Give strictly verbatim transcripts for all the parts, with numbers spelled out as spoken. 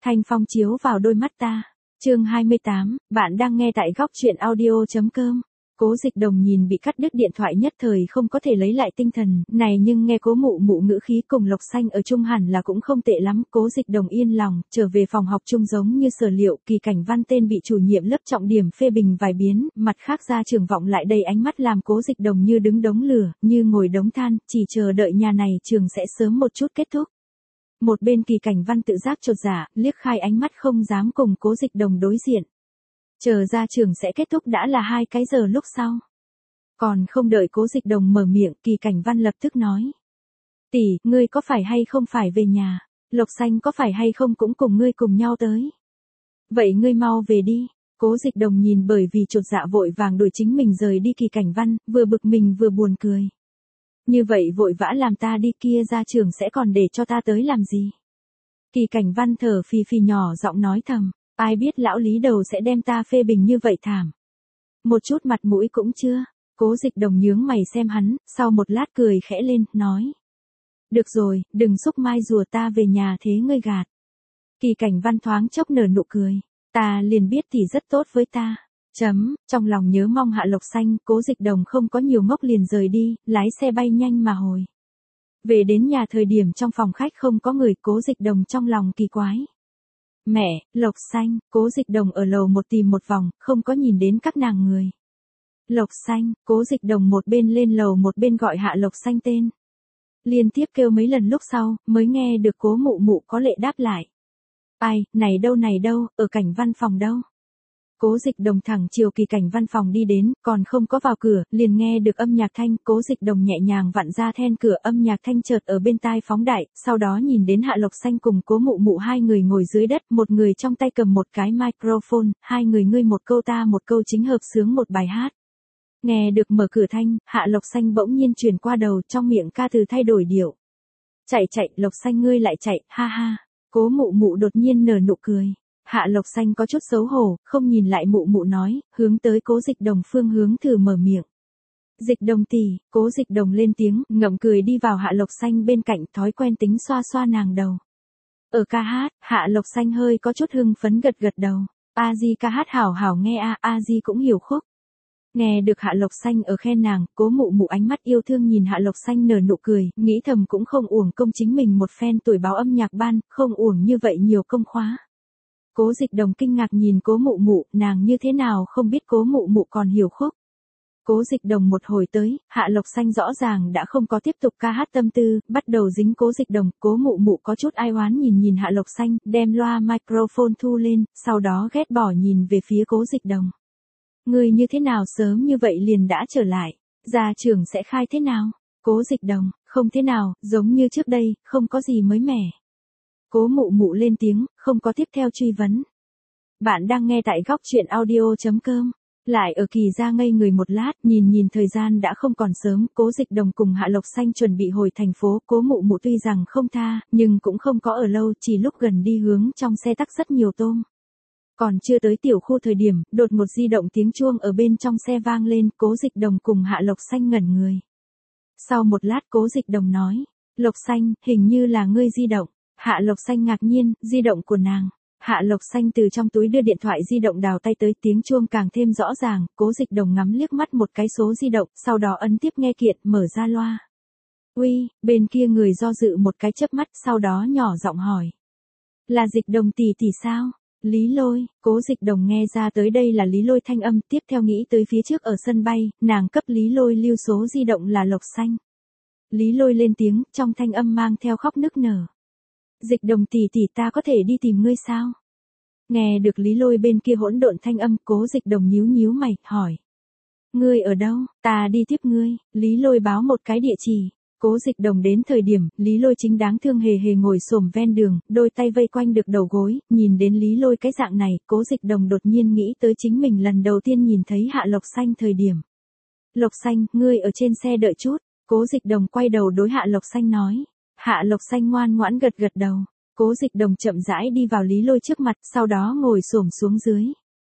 Thanh phong chiếu vào đôi mắt ta. Chương hai mươi tám, bạn đang nghe tại góc truyện audio chấm com. Cố Dịch Đồng nhìn bị cắt đứt điện thoại nhất thời không có thể lấy lại tinh thần, này nhưng nghe Cố Mụ Mụ ngữ khí cùng Lộc Xanh ở chung hẳn là cũng không tệ lắm, Cố Dịch Đồng yên lòng, trở về phòng học chung giống như sở liệu, Kỳ Cảnh Văn tên bị chủ nhiệm lớp trọng điểm phê bình vài biến, mặt khác ra trường vọng lại đầy ánh mắt làm Cố Dịch Đồng như đứng đống lửa, như ngồi đống than, chỉ chờ đợi nhà này trường sẽ sớm một chút kết thúc. Một bên Kỳ Cảnh Văn tự giác chột dạ, liếc khai ánh mắt không dám cùng Cố Dịch Đồng đối diện. Chờ ra trường sẽ kết thúc đã là hai cái giờ lúc sau. Còn không đợi Cố Dịch Đồng mở miệng, Kỳ Cảnh Văn lập tức nói. Tỷ, ngươi có phải hay không phải về nhà, Lộc Xanh có phải hay không cũng cùng ngươi cùng nhau tới. Vậy ngươi mau về đi. Cố Dịch Đồng nhìn bởi vì chột dạ vội vàng đuổi chính mình rời đi Kỳ Cảnh Văn, vừa bực mình vừa buồn cười. Như vậy vội vã làm ta đi kia ra trường sẽ còn để cho ta tới làm gì? Kỳ Cảnh Văn thở phì phì nhỏ giọng nói thầm, ai biết lão lý đầu sẽ đem ta phê bình như vậy thảm. Một chút mặt mũi cũng chưa. Cố Dịch Đồng nhướng mày xem hắn, sau một lát cười khẽ lên, nói. Được rồi, đừng xúc mai rùa, ta về nhà thế ngươi gạt. Kỳ Cảnh Văn thoáng chốc nở nụ cười, ta liền biết thì rất tốt với ta. Chấm, trong lòng nhớ mong Hạ Lộc Xanh, Cố Dịch Đồng không có nhiều ngốc liền rời đi, lái xe bay nhanh mà hồi. Về đến nhà thời điểm trong phòng khách không có người, Cố Dịch Đồng trong lòng kỳ quái. Mẹ, Lộc Xanh, Cố Dịch Đồng ở lầu một tìm một vòng, không có nhìn đến các nàng người. Lộc Xanh, Cố Dịch Đồng một bên lên lầu một bên gọi Hạ Lộc Xanh tên. Liên tiếp kêu mấy lần lúc sau, mới nghe được Cố Mụ Mụ có lệ đáp lại. Ai, này đâu này đâu, ở Cảnh Văn phòng đâu. Cố Dịch Đồng thẳng chiều Kỳ Cảnh Văn phòng đi đến, còn không có vào cửa, liền nghe được âm nhạc thanh, Cố Dịch Đồng nhẹ nhàng vặn ra then cửa, âm nhạc thanh chợt ở bên tai phóng đại, sau đó nhìn đến Hạ Lộc Xanh cùng Cố Mụ Mụ hai người ngồi dưới đất, một người trong tay cầm một cái microphone, hai người ngươi một câu ta một câu chính hợp sướng một bài hát. Nghe được mở cửa thanh, Hạ Lộc Xanh bỗng nhiên truyền qua đầu, trong miệng ca từ thay đổi điệu. Chạy chạy, Lộc Xanh ngươi lại chạy, ha ha. Cố Mụ Mụ đột nhiên nở nụ cười. Hạ Lộc Xanh có chút xấu hổ, không nhìn lại Mụ Mụ nói, hướng tới Cố Dịch Đồng phương hướng thử mở miệng. Dịch Đồng tỷ, Cố Dịch Đồng lên tiếng, ngậm cười đi vào Hạ Lộc Xanh bên cạnh, thói quen tính xoa xoa nàng đầu. Ở ca hát, Hạ Lộc Xanh hơi có chút hưng phấn gật gật đầu. A Di ca hát hảo hảo nghe a, A Di cũng hiểu khúc. Nghe được Hạ Lộc Xanh ở khen nàng, Cố Mụ Mụ ánh mắt yêu thương nhìn Hạ Lộc Xanh nở nụ cười, nghĩ thầm cũng không uổng công chính mình một phen tuổi báo âm nhạc ban, không uổng như vậy nhiều công khóa. Cố Dịch Đồng kinh ngạc nhìn Cố Mụ Mụ, nàng như thế nào không biết Cố Mụ Mụ còn hiểu khúc. Cố Dịch Đồng một hồi tới, Hạ Lộc Xanh rõ ràng đã không có tiếp tục ca hát tâm tư, bắt đầu dính Cố Dịch Đồng, Cố Mụ Mụ có chút ai oán nhìn nhìn Hạ Lộc Xanh, đem loa microphone thu lên, sau đó ghét bỏ nhìn về phía Cố Dịch Đồng. Người như thế nào sớm như vậy liền đã trở lại, ra trường sẽ khai thế nào? Cố Dịch Đồng, không thế nào, giống như trước đây, không có gì mới mẻ. Cố Mụ Mụ lên tiếng, không có tiếp theo truy vấn. Bạn đang nghe tại góc truyện audio chấm com. Lại ở Kỳ ra ngây người một lát, nhìn nhìn thời gian đã không còn sớm, Cố Dịch Đồng cùng Hạ Lộc Xanh chuẩn bị hồi thành phố, Cố Mụ Mụ tuy rằng không tha, nhưng cũng không có ở lâu, chỉ lúc gần đi hướng trong xe tắc rất nhiều tôm. Còn chưa tới tiểu khu thời điểm, đột một di động tiếng chuông ở bên trong xe vang lên, Cố Dịch Đồng cùng Hạ Lộc Xanh ngẩn người. Sau một lát Cố Dịch Đồng nói, Lộc Xanh, hình như là ngươi di động. Hạ Lộc Xanh ngạc nhiên, di động của nàng. Hạ Lộc Xanh từ trong túi đưa điện thoại di động đào tay tới, tiếng chuông càng thêm rõ ràng, Cố Dịch Đồng ngắm liếc mắt một cái số di động, sau đó ấn tiếp nghe kiện, mở ra loa. Uy, bên kia người do dự một cái chớp mắt, sau đó nhỏ giọng hỏi. Là Dịch Đồng tỷ tỷ sao? Lý Lôi, Cố Dịch Đồng nghe ra tới đây là Lý Lôi thanh âm, tiếp theo nghĩ tới phía trước ở sân bay, nàng cấp Lý Lôi lưu số di động là Lộc Xanh. Lý Lôi lên tiếng, trong thanh âm mang theo khóc nức nở. Dịch Đồng tỷ tỷ ta có thể đi tìm ngươi sao? Nghe được Lý Lôi bên kia hỗn độn thanh âm, Cố Dịch Đồng nhíu nhíu mày, hỏi. Ngươi ở đâu, ta đi tiếp ngươi, Lý Lôi báo một cái địa chỉ. Cố Dịch Đồng đến thời điểm, Lý Lôi chính đáng thương hề hề ngồi xổm ven đường, đôi tay vây quanh được đầu gối, nhìn đến Lý Lôi cái dạng này, Cố Dịch Đồng đột nhiên nghĩ tới chính mình lần đầu tiên nhìn thấy Hạ Lộc Xanh thời điểm. Lộc Xanh, ngươi ở trên xe đợi chút, Cố Dịch Đồng quay đầu đối Hạ Lộc Xanh nói. Hạ Lộc Xanh ngoan ngoãn gật gật đầu, Cố Dịch Đồng chậm rãi đi vào Lý Lôi trước mặt, sau đó ngồi xổm xuống dưới.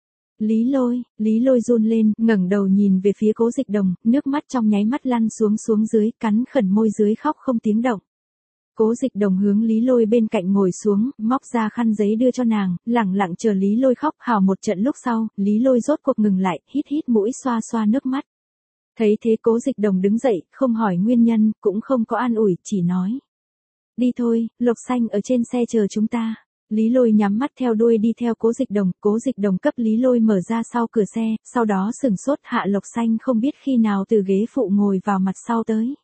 Lý Lôi, Lý Lôi run lên, ngẩng đầu nhìn về phía Cố Dịch Đồng, nước mắt trong nháy mắt lăn xuống xuống dưới, cắn khẩn môi dưới khóc không tiếng động. Cố Dịch Đồng hướng Lý Lôi bên cạnh ngồi xuống, móc ra khăn giấy đưa cho nàng, lẳng lặng chờ Lý Lôi khóc hào một trận lúc sau, Lý Lôi rốt cuộc ngừng lại, hít hít mũi xoa xoa nước mắt. Thấy thế Cố Dịch Đồng đứng dậy, không hỏi nguyên nhân, cũng không có an ủi, chỉ nói. Đi thôi, Lộc Xanh ở trên xe chờ chúng ta. Lý Lôi nhắm mắt theo đuôi đi theo Cố Dịch Đồng, Cố Dịch Đồng cấp Lý Lôi mở ra sau cửa xe, sau đó sửng sốt Hạ Lộc Xanh không biết khi nào từ ghế phụ ngồi vào mặt sau tới.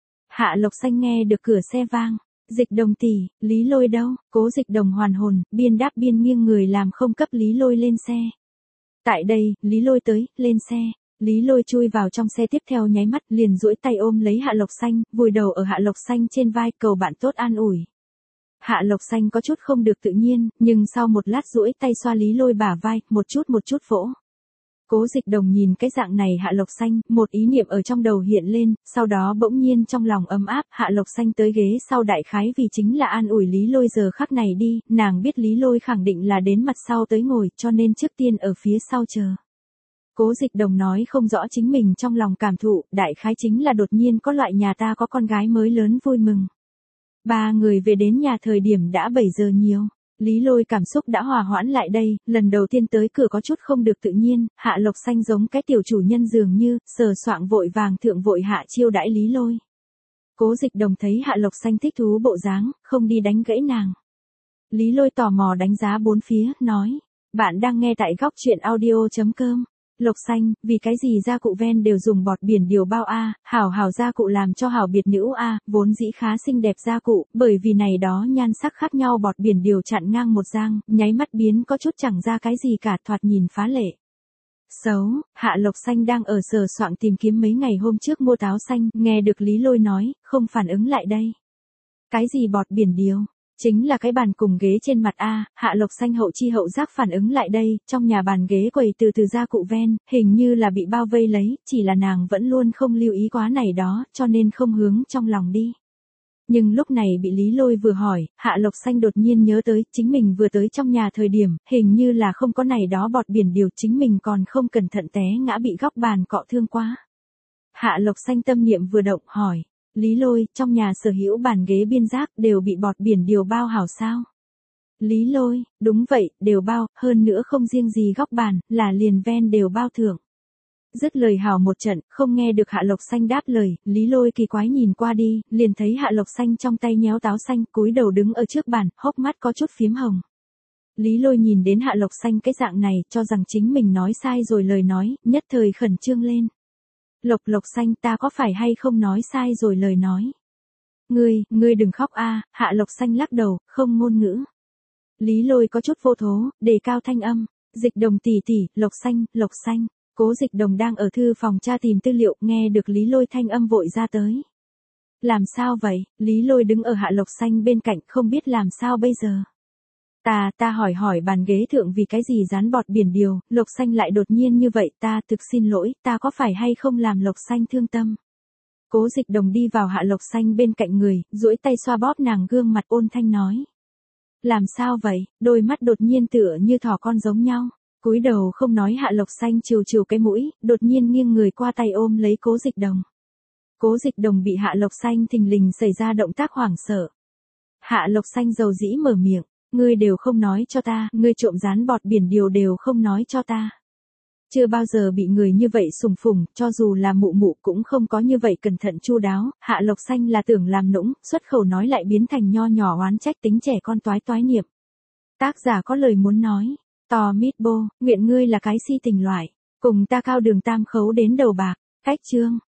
Hạ Lộc Xanh nghe được cửa xe vang. Dịch Đồng tỷ, Lý Lôi đâu? Cố Dịch Đồng hoàn hồn, biên đáp biên nghiêng người làm không cấp Lý Lôi lên xe. Tại đây, Lý Lôi tới, lên xe. Lý Lôi chui vào trong xe tiếp theo nháy mắt liền duỗi tay ôm lấy Hạ Lộc Xanh, vùi đầu ở Hạ Lộc Xanh trên vai cầu bạn tốt an ủi. Hạ Lộc Xanh có chút không được tự nhiên, nhưng sau một lát duỗi tay xoa Lý Lôi bả vai, một chút một chút vỗ. Cố Dịch Đồng nhìn cái dạng này Hạ Lộc Xanh, một ý niệm ở trong đầu hiện lên, sau đó bỗng nhiên trong lòng ấm áp, Hạ Lộc Xanh tới ghế sau đại khái vì chính là an ủi Lý Lôi giờ khắc này đi, nàng biết Lý Lôi khẳng định là đến mặt sau tới ngồi, cho nên trước tiên ở phía sau chờ. Cố Dịch Đồng nói không rõ chính mình trong lòng cảm thụ, đại khái chính là đột nhiên có loại nhà ta có con gái mới lớn vui mừng. Ba người về đến nhà thời điểm đã bảy giờ nhiều. Lý Lôi cảm xúc đã hòa hoãn lại đây, lần đầu tiên tới cửa có chút không được tự nhiên, Hạ Lộc Xanh giống cái tiểu chủ nhân dường như, sờ soạng vội vàng thượng vội hạ chiêu đãi Lý Lôi. Cố Dịch Đồng thấy Hạ Lộc Xanh thích thú bộ dáng, không đi đánh gãy nàng. Lý Lôi tò mò đánh giá bốn phía, nói, bạn đang nghe tại góc truyện audio chấm com. Lộc Xanh, vì cái gì gia cụ ven đều dùng bọt biển điều bao a, hảo hảo gia cụ làm cho hảo biệt nữ a, vốn dĩ khá xinh đẹp gia cụ, bởi vì này đó nhan sắc khác nhau bọt biển điều chặn ngang một giang, nháy mắt biến có chút chẳng ra cái gì cả, thoạt nhìn phá lệ. Xấu, Hạ Lộc Xanh đang ở sờ soạng tìm kiếm mấy ngày hôm trước mua táo xanh, nghe được Lý Lôi nói, không phản ứng lại đây. Cái gì bọt biển điều? Chính là cái bàn cùng ghế trên mặt A, Hạ Lộc Xanh hậu chi hậu giác phản ứng lại đây, trong nhà bàn ghế quầy từ từ gia cụ ven, hình như là bị bao vây lấy, chỉ là nàng vẫn luôn không lưu ý quá này đó, cho nên không hướng trong lòng đi. Nhưng lúc này bị Lý Lôi vừa hỏi, Hạ Lộc Xanh đột nhiên nhớ tới, chính mình vừa tới trong nhà thời điểm, hình như là không có này đó bọt biển điều, chính mình còn không cẩn thận té ngã bị góc bàn cọ thương quá. Hạ Lộc Xanh tâm niệm vừa động, hỏi. Lý Lôi, trong nhà sở hữu bàn ghế biên giác đều bị bọt biển điều bao hảo sao? Lý Lôi, đúng vậy, đều bao, hơn nữa không riêng gì góc bàn, là liền ven đều bao thưởng. Dứt lời hào một trận, không nghe được Hạ Lộc Xanh đáp lời, Lý Lôi kỳ quái nhìn qua đi, liền thấy Hạ Lộc Xanh trong tay nhéo táo xanh, cúi đầu đứng ở trước bàn, hốc mắt có chút phím hồng. Lý Lôi nhìn đến Hạ Lộc Xanh cái dạng này, cho rằng chính mình nói sai rồi lời nói, nhất thời khẩn trương lên. Lộc Lộc Xanh, ta có phải hay không nói sai rồi lời nói? Ngươi, ngươi đừng khóc a, Hạ Lộc Xanh lắc đầu, không ngôn ngữ. Lý Lôi có chút vô thố, đề cao thanh âm, Dịch Đồng tỷ tỷ, Lộc Xanh, Lộc Xanh. Cố Dịch Đồng đang ở thư phòng tra tìm tư liệu, nghe được Lý Lôi thanh âm vội ra tới. Làm sao vậy? Lý Lôi đứng ở Hạ Lộc Xanh bên cạnh, không biết làm sao bây giờ. Ta, ta hỏi hỏi bàn ghế thượng vì cái gì dán bọt biển điều, Lộc Xanh lại đột nhiên như vậy, ta thực xin lỗi, ta có phải hay không làm Lộc Xanh thương tâm. Cố Dịch Đồng đi vào Hạ Lộc Xanh bên cạnh người, duỗi tay xoa bóp nàng gương mặt ôn thanh nói. Làm sao vậy, đôi mắt đột nhiên tựa như thỏ con giống nhau. Cúi đầu không nói Hạ Lộc Xanh chiều chiều cái mũi, đột nhiên nghiêng người qua tay ôm lấy Cố Dịch Đồng. Cố Dịch Đồng bị Hạ Lộc Xanh thình lình xảy ra động tác hoảng sợ. Hạ Lộc Xanh dầu dĩ mở miệng, ngươi đều không nói cho ta, ngươi trộm dán bọt biển điều đều không nói cho ta. Chưa bao giờ bị người như vậy sùng phùng, cho dù là mụ mụ cũng không có như vậy cẩn thận chu đáo, Hạ Lộc Xanh là tưởng làm nũng, xuất khẩu nói lại biến thành nho nhỏ oán trách tính trẻ con toái toái niệm. Tác giả có lời muốn nói. To mít bô, nguyện ngươi là cái si tình loại, cùng ta cao đường tam khấu đến đầu bạc, cách chương.